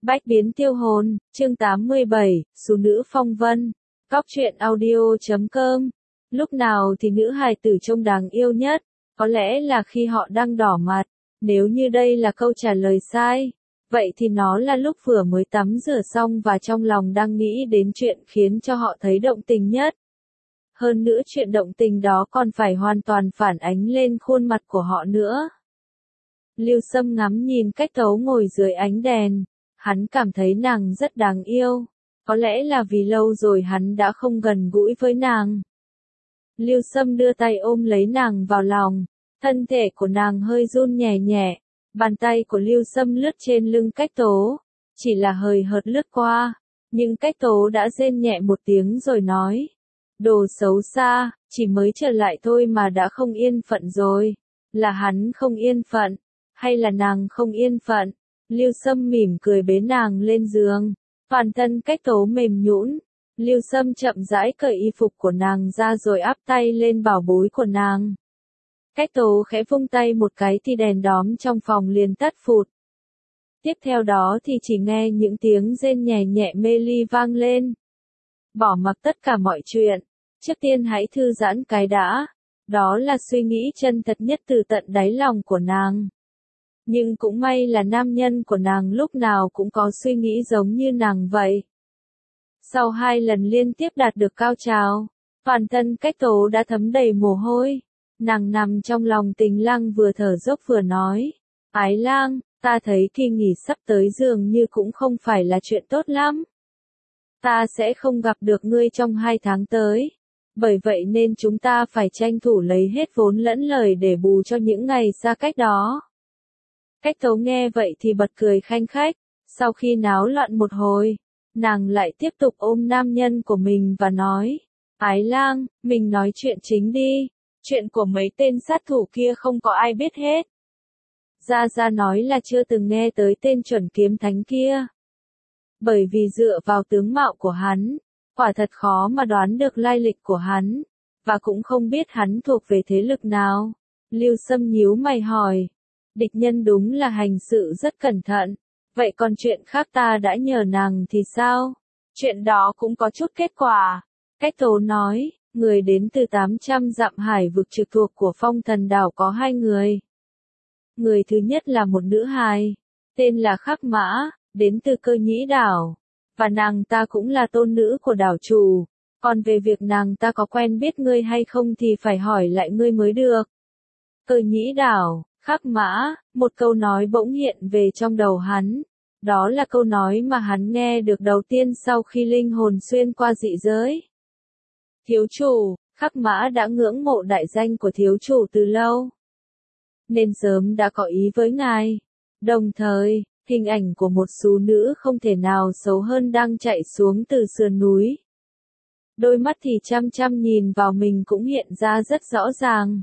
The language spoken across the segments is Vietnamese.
Bách biến tiêu hồn, chương 87, Sú nữ phong vân. Cóc truyện audio.com. Lúc nào thì nữ hài tử trông đáng yêu nhất? Có lẽ là khi họ đang đỏ mặt. Nếu như đây là câu trả lời sai, vậy thì nó là lúc vừa mới tắm rửa xong và trong lòng đang nghĩ đến chuyện khiến cho họ thấy động tình nhất. Hơn nữa chuyện động tình đó còn phải hoàn toàn phản ánh lên khuôn mặt của họ nữa. Lưu Sâm ngắm nhìn Cách Tấu ngồi dưới ánh đèn. Hắn cảm thấy nàng rất đáng yêu. Có lẽ là vì lâu rồi hắn đã không gần gũi với nàng. Lưu Sâm đưa tay ôm lấy nàng vào lòng. Thân thể của nàng hơi run nhẹ nhẹ. Bàn tay của Lưu Sâm lướt trên lưng Cách Tố. Chỉ là hời hợt lướt qua. Nhưng Cách Tố đã rên nhẹ một tiếng rồi nói. Đồ xấu xa, chỉ mới trở lại thôi mà đã không yên phận rồi. Là hắn không yên phận, hay là nàng không yên phận? Lưu Sâm mỉm cười bế nàng lên giường. Toàn thân Cách Tố mềm nhũn. Lưu Sâm chậm rãi cởi y phục của nàng ra rồi áp tay lên bảo bối của nàng. Cách Tố khẽ vung tay một cái thì đèn đóm trong phòng liền tắt phụt. Tiếp theo đó thì chỉ nghe những tiếng rên nhẹ nhẹ mê ly vang lên. Bỏ mặc tất cả mọi chuyện. Trước tiên hãy thư giãn cái đã. Đó là suy nghĩ chân thật nhất từ tận đáy lòng của nàng. Nhưng cũng may là nam nhân của nàng lúc nào cũng có suy nghĩ giống như nàng vậy. Sau 2 lần liên tiếp đạt được cao trào, toàn thân Cách Tố đã thấm đầy mồ hôi. Nàng nằm trong lòng Tình Lang vừa thở dốc vừa nói. Ái Lang, ta thấy kỳ nghỉ sắp tới dường như cũng không phải là chuyện tốt lắm. Ta sẽ không gặp được ngươi trong 2 tháng tới. Bởi vậy nên chúng ta phải tranh thủ lấy hết vốn lẫn lời để bù cho những ngày xa cách đó. Cách Tố nghe vậy thì bật cười khanh khách. Sau khi náo loạn một hồi, nàng lại tiếp tục ôm nam nhân của mình và nói. Ái Lang, mình nói chuyện chính đi. Chuyện của mấy tên sát thủ kia không có ai biết hết. Gia Gia nói là chưa từng nghe tới tên Chuẩn Kiếm Thánh kia. Bởi vì dựa vào tướng mạo của hắn, quả thật khó mà đoán được lai lịch của hắn, và cũng không biết hắn thuộc về thế lực nào. Lưu Sâm nhíu mày hỏi. Địch nhân đúng là hành sự rất cẩn thận. Vậy còn chuyện khác ta đã nhờ nàng thì sao? Chuyện đó cũng có chút kết quả. Cách Tố nói, người đến từ 800 dặm hải vực trực thuộc của Phong Thần Đảo có 2 người. Người thứ nhất là một nữ hài, tên là Khắc Mã, đến từ Cơ Nhĩ Đảo. Và nàng ta cũng là tôn nữ của đảo chủ. Còn về việc nàng ta có quen biết ngươi hay không thì phải hỏi lại ngươi mới được. Cơ Nhĩ Đảo, Khắc Mã, một câu nói bỗng hiện về trong đầu hắn. Đó là câu nói mà hắn nghe được đầu tiên sau khi linh hồn xuyên qua dị giới. Thiếu chủ, Khắc Mã đã ngưỡng mộ đại danh của thiếu chủ từ lâu, nên sớm đã có ý với ngài. Đồng thời, hình ảnh của một sú nữ không thể nào xấu hơn đang chạy xuống từ sườn núi. Đôi mắt thì chăm chăm nhìn vào mình cũng hiện ra rất rõ ràng.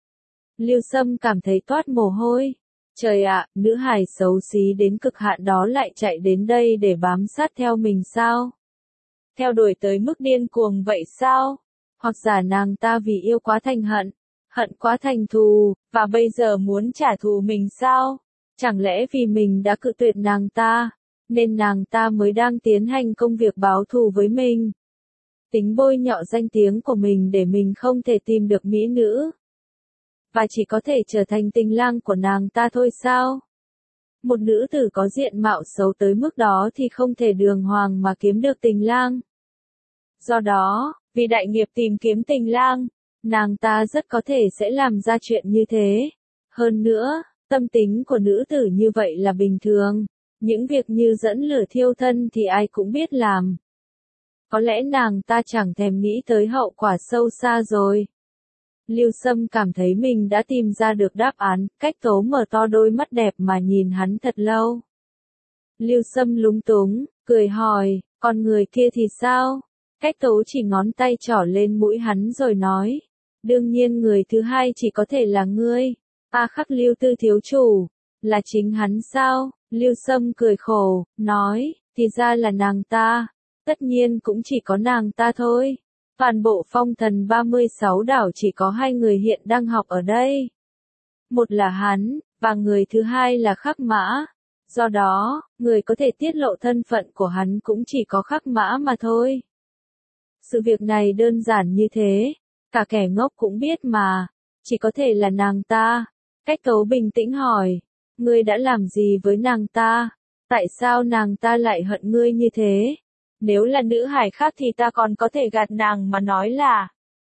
Lưu Sâm cảm thấy toát mồ hôi. Trời ạ, nữ hài xấu xí đến cực hạn đó lại chạy đến đây để bám sát theo mình sao? Theo đuổi tới mức điên cuồng vậy sao? Hoặc giả nàng ta vì yêu quá thành hận, hận quá thành thù, và bây giờ muốn trả thù mình sao? Chẳng lẽ vì mình đã cự tuyệt nàng ta, nên nàng ta mới đang tiến hành công việc báo thù với mình? Tính bôi nhọ danh tiếng của mình để mình không thể tìm được mỹ nữ, và chỉ có thể trở thành tình lang của nàng ta thôi sao? Một nữ tử có diện mạo xấu tới mức đó thì không thể đường hoàng mà kiếm được tình lang. Do đó, vì đại nghiệp tìm kiếm tình lang, nàng ta rất có thể sẽ làm ra chuyện như thế. Hơn nữa, tâm tính của nữ tử như vậy là bình thường. Những việc như dẫn lửa thiêu thân thì ai cũng biết làm. Có lẽ nàng ta chẳng thèm nghĩ tới hậu quả sâu xa rồi. Lưu Sâm cảm thấy mình đã tìm ra được đáp án. Cách Tố mở to đôi mắt đẹp mà nhìn hắn thật lâu. Lưu Sâm lúng túng, cười hỏi, còn người kia thì sao? Cách Tố chỉ ngón tay trỏ lên mũi hắn rồi nói. Đương nhiên người thứ hai chỉ có thể là ngươi. Khắc Lưu Tư thiếu chủ. Là chính hắn sao? Lưu Sâm cười khổ, nói, thì ra là nàng ta. Tất nhiên cũng chỉ có nàng ta thôi. Toàn bộ Phong Thần 36 đảo chỉ có 2 người hiện đang học ở đây. Một là hắn, và người thứ hai là Khắc Mã. Do đó, người có thể tiết lộ thân phận của hắn cũng chỉ có Khắc Mã mà thôi. Sự việc này đơn giản như thế, cả kẻ ngốc cũng biết mà, chỉ có thể là nàng ta. Cách Tố bình tĩnh hỏi, ngươi đã làm gì với nàng ta? Tại sao nàng ta lại hận ngươi như thế? Nếu là nữ hải khác thì ta còn có thể gạt nàng mà nói là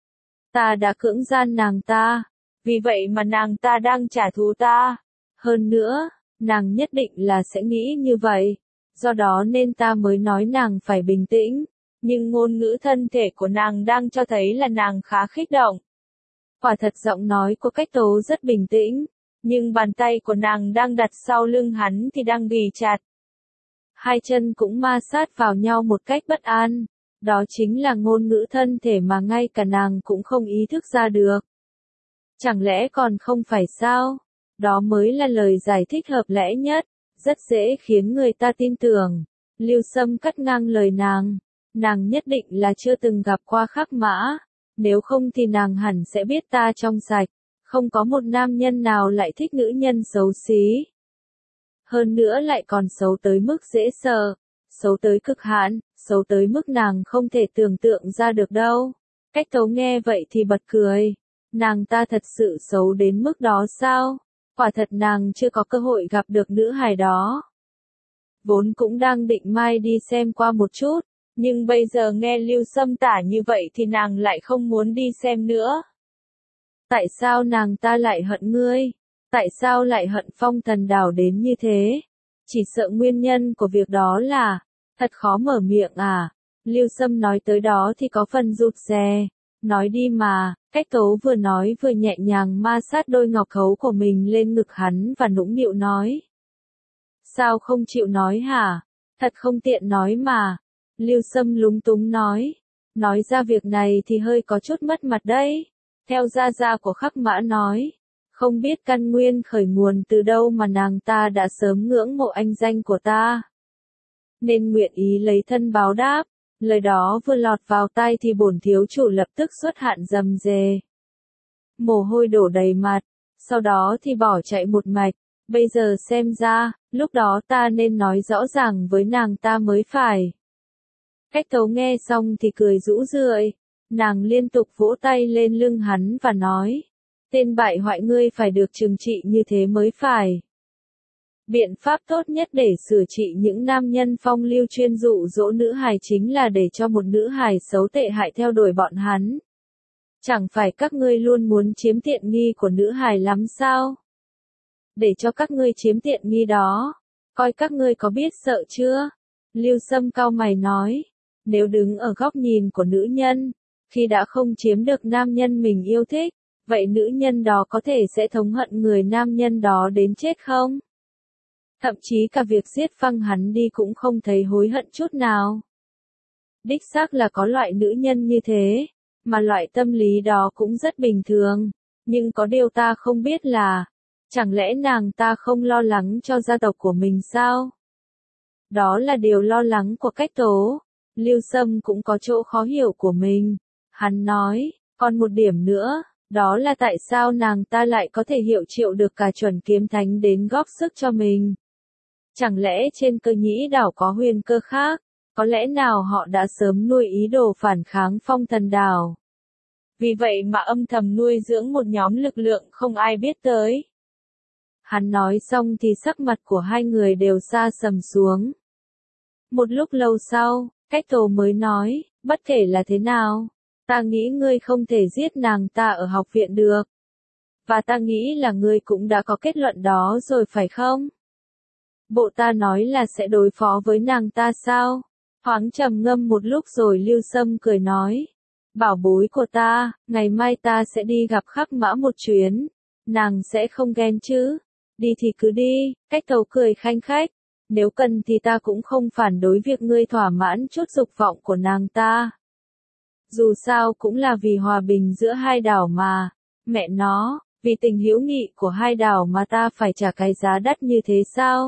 ta đã cưỡng gian nàng ta, vì vậy mà nàng ta đang trả thù ta. Hơn nữa, nàng nhất định là sẽ nghĩ như vậy, do đó nên ta mới nói nàng phải bình tĩnh, nhưng ngôn ngữ thân thể của nàng đang cho thấy là nàng khá kích động. Quả thật giọng nói của Cách Tố rất bình tĩnh, nhưng bàn tay của nàng đang đặt sau lưng hắn thì đang ghì chặt. Hai chân cũng ma sát vào nhau một cách bất an, đó chính là ngôn ngữ thân thể mà ngay cả nàng cũng không ý thức ra được. Chẳng lẽ còn không phải sao? Đó mới là lời giải thích hợp lẽ nhất, rất dễ khiến người ta tin tưởng. Lưu Sâm cắt ngang lời nàng nhất định là chưa từng gặp qua Khắc Mã, nếu không thì nàng hẳn sẽ biết ta trong sạch, không có một nam nhân nào lại thích nữ nhân xấu xí. Hơn nữa lại còn xấu tới mức dễ sợ, xấu tới cực hạn, xấu tới mức nàng không thể tưởng tượng ra được đâu. Cách Tố nghe vậy thì bật cười, nàng ta thật sự xấu đến mức đó sao? Quả thật nàng chưa có cơ hội gặp được nữ hài đó. Vốn cũng đang định mai đi xem qua một chút, nhưng bây giờ nghe Lưu Sâm tả như vậy thì nàng lại không muốn đi xem nữa. Tại sao nàng ta lại hận ngươi? Tại sao lại hận Phong Thần Đảo đến như thế? Chỉ sợ nguyên nhân của việc đó là, thật khó mở miệng à? Lưu Sâm nói tới đó thì có phần rụt rè. Nói đi mà, Cách Tố vừa nói vừa nhẹ nhàng ma sát đôi ngọc khấu của mình lên ngực hắn và nũng nịu nói. Sao không chịu nói hả? Thật không tiện nói mà. Lưu Sâm lúng túng nói ra việc này thì hơi có chút mất mặt đấy. Theo gia gia của Khắc Mã nói, không biết căn nguyên khởi nguồn từ đâu mà nàng ta đã sớm ngưỡng mộ anh danh của ta, nên nguyện ý lấy thân báo đáp. Lời đó vừa lọt vào tai thì bổn thiếu chủ lập tức xuất hạn rầm rề. Mồ hôi đổ đầy mặt, sau đó thì bỏ chạy một mạch. Bây giờ xem ra, lúc đó ta nên nói rõ ràng với nàng ta mới phải. Cách Tố nghe xong thì cười rũ rượi, nàng liên tục vỗ tay lên lưng hắn và nói, tên bại hoại ngươi phải được trừng trị như thế mới phải. Biện pháp tốt nhất để sửa trị những nam nhân phong lưu chuyên dụ dỗ nữ hài chính là để cho một nữ hài xấu tệ hại theo đuổi bọn hắn. Chẳng phải các ngươi luôn muốn chiếm tiện nghi của nữ hài lắm sao? Để cho các ngươi chiếm tiện nghi đó, coi các ngươi có biết sợ chưa? Lưu Sâm cau mày nói, nếu đứng ở góc nhìn của nữ nhân, khi đã không chiếm được nam nhân mình yêu thích, vậy nữ nhân đó có thể sẽ thống hận người nam nhân đó đến chết không? Thậm chí cả việc giết phăng hắn đi cũng không thấy hối hận chút nào. Đích xác là có loại nữ nhân như thế, mà loại tâm lý đó cũng rất bình thường, nhưng có điều ta không biết là, chẳng lẽ nàng ta không lo lắng cho gia tộc của mình sao? Đó là điều lo lắng của Cách Tố. Lưu Sâm cũng có chỗ khó hiểu của mình. Hắn nói, còn một điểm nữa, đó là tại sao nàng ta lại có thể hiệu triệu được cả chuẩn kiếm thánh đến góp sức cho mình. Chẳng lẽ trên Cơ Nhĩ đảo có huyền cơ khác, có lẽ nào họ đã sớm nuôi ý đồ phản kháng Phong Thần đảo. Vì vậy mà âm thầm nuôi dưỡng một nhóm lực lượng không ai biết tới. Hắn nói xong thì sắc mặt của hai người đều xa sầm xuống. Một lúc lâu sau, Cách Tố mới nói, bất kể là thế nào, ta nghĩ ngươi không thể giết nàng ta ở học viện được. Và ta nghĩ là ngươi cũng đã có kết luận đó rồi phải không? Bộ ta nói là sẽ đối phó với nàng ta sao? Thoáng trầm ngâm một lúc rồi Lưu Sâm cười nói. Bảo bối của ta, ngày mai ta sẽ đi gặp Khắc Mã một chuyến. Nàng sẽ không ghen chứ? Đi thì cứ đi, Cách Tố cười khanh khách. Nếu cần thì ta cũng không phản đối việc ngươi thỏa mãn chút dục vọng của nàng ta. Dù sao cũng là vì hòa bình giữa hai đảo mà. Mẹ nó, vì tình hữu nghị của hai đảo mà ta phải trả cái giá đắt như thế sao?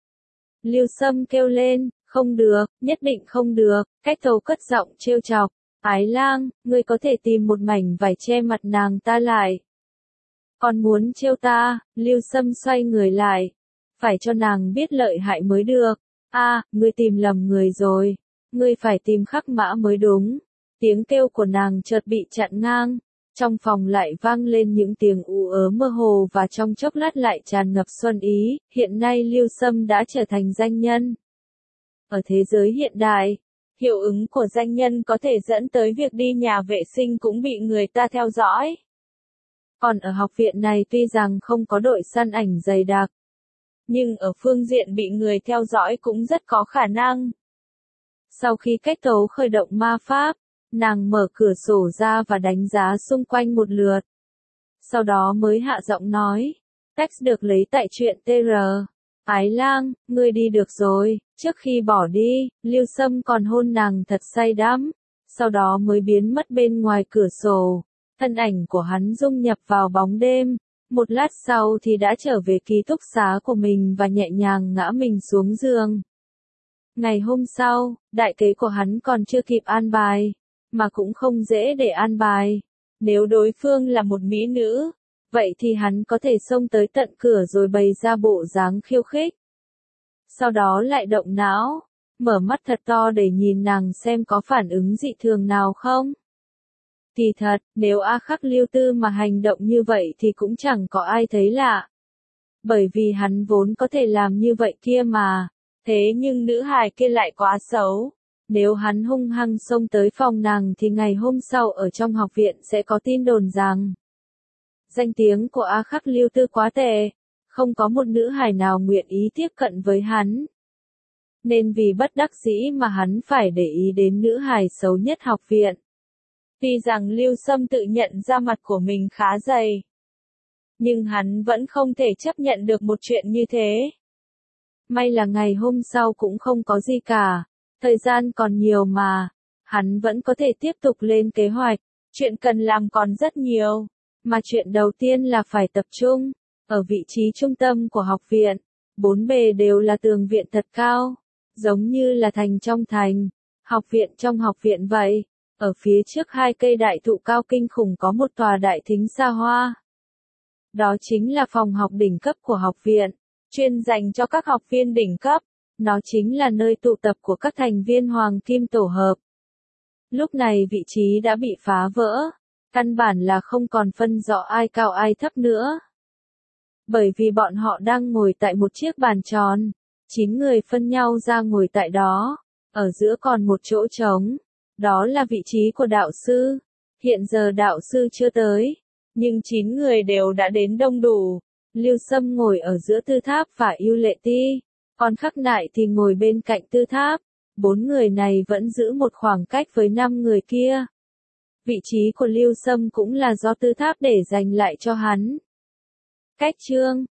Lưu Sâm kêu lên, không được, nhất định không được. Cách Tố cất giọng trêu chọc. Ái Lang, ngươi có thể tìm một mảnh vải che mặt nàng ta lại. Còn muốn trêu ta? Lưu Sâm xoay người lại. phải cho nàng biết lợi hại mới được. Ngươi tìm lầm người rồi. Ngươi phải tìm Khắc Mã mới đúng. Tiếng kêu của nàng chợt bị chặn ngang. Trong phòng lại vang lên những tiếng ú ớ mơ hồ và trong chốc lát lại tràn ngập xuân ý. Hiện nay Lưu Sâm đã trở thành danh nhân. Ở thế giới hiện đại, hiệu ứng của danh nhân có thể dẫn tới việc đi nhà vệ sinh cũng bị người ta theo dõi. Còn ở học viện này tuy rằng không có đội săn ảnh dày đặc, nhưng ở phương diện bị người theo dõi cũng rất có khả năng. Sau khi Cách Tấu khởi động ma pháp, nàng mở cửa sổ ra và đánh giá xung quanh một lượt. Sau đó mới hạ giọng nói, text được lấy tại truyện TR. Ái Lang, ngươi đi được rồi. Trước khi bỏ đi, Lưu Sâm còn hôn nàng thật say đắm, sau đó mới biến mất bên ngoài cửa sổ. Thân ảnh của hắn dung nhập vào bóng đêm, một lát sau thì đã trở về ký túc xá của mình và nhẹ nhàng ngã mình xuống giường. Ngày hôm sau, đại kế của hắn còn chưa kịp an bài, mà cũng không dễ để an bài. Nếu đối phương là một mỹ nữ, vậy thì hắn có thể xông tới tận cửa rồi bày ra bộ dáng khiêu khích. Sau đó lại động não, mở mắt thật to để nhìn nàng xem có phản ứng dị thường nào không. Kỳ thật, nếu A Khắc Lưu Tư mà hành động như vậy thì cũng chẳng có ai thấy lạ. Bởi vì hắn vốn có thể làm như vậy kia mà. Thế nhưng nữ hài kia lại quá xấu. Nếu hắn hung hăng xông tới phòng nàng thì ngày hôm sau ở trong học viện sẽ có tin đồn rằng danh tiếng của A Khắc Lưu Tư quá tệ, không có một nữ hài nào nguyện ý tiếp cận với hắn. Nên vì bất đắc dĩ mà hắn phải để ý đến nữ hài xấu nhất học viện. Tuy rằng Lưu Sâm tự nhận ra mặt của mình khá dày, nhưng hắn vẫn không thể chấp nhận được một chuyện như thế. May là ngày hôm sau cũng không có gì cả, thời gian còn nhiều mà, hắn vẫn có thể tiếp tục lên kế hoạch, chuyện cần làm còn rất nhiều, mà chuyện đầu tiên là phải tập trung, ở vị trí trung tâm của học viện, bốn bề đều là tường viện thật cao, giống như là thành trong thành, học viện trong học viện vậy, ở phía trước hai cây đại thụ cao kinh khủng có một tòa đại thính xa hoa. Đó chính là phòng học đỉnh cấp của học viện, chuyên dành cho các học viên đỉnh cấp. Nó chính là nơi tụ tập của các thành viên Hoàng Kim Tổ hợp. Lúc này vị trí đã bị phá vỡ, căn bản là không còn phân rõ ai cao ai thấp nữa. Bởi vì bọn họ đang ngồi tại một chiếc bàn tròn, 9 người phân nhau ra ngồi tại đó, ở giữa còn một chỗ trống, đó là vị trí của đạo sư. Hiện giờ đạo sư chưa tới, nhưng 9 người đều đã đến đông đủ. Lưu Sâm ngồi ở giữa Tư Tháp và Ưu Lệ Ti. Còn Khắc Nại thì ngồi bên cạnh Tư Tháp, 4 người này vẫn giữ một khoảng cách với 5 người kia. Vị trí của Lưu Sâm cũng là do Tư Tháp để dành lại cho hắn. Cách chương